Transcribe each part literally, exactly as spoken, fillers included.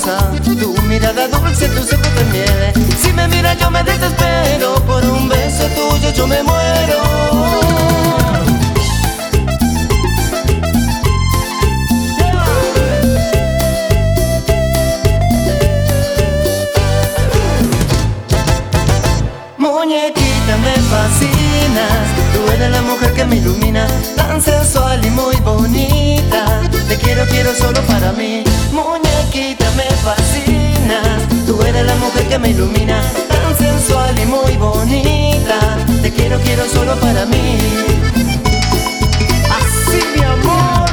hermosa, tu mirada dulce, tus ojos de miel. Si me miras yo me desespero, por un beso tuyo yo me muero. Muñequita, me fascinas, tú eres la mujer que me ilumina, tan sensual y muy bonita. Te quiero, quiero solo para mí. Muñequita, me fascinas, tú eres la mujer que me ilumina, tan sensual y muy bonita. Te quiero, quiero solo para mí. Así, mi amor.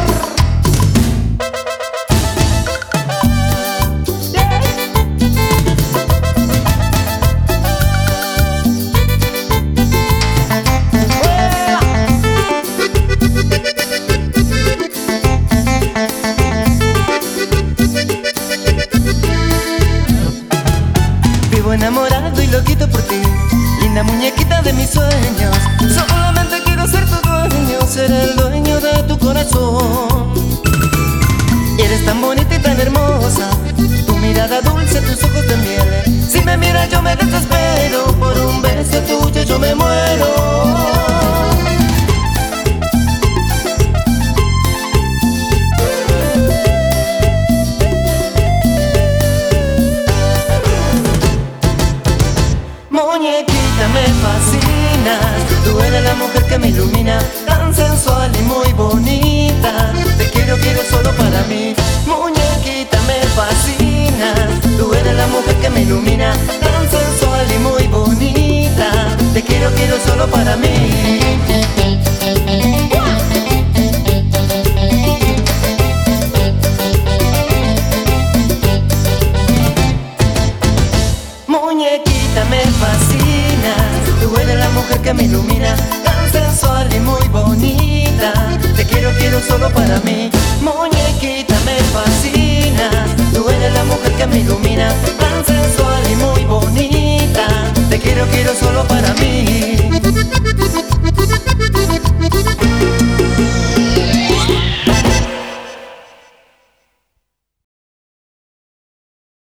Enamorado y loquito por ti, linda muñequita de mis sueños. Solamente quiero ser tu dueño, ser el dueño de tu corazón. Eres tan bonita y tan hermosa, tu mirada dulce, tus ojos de miel. Si me miras yo me desespero.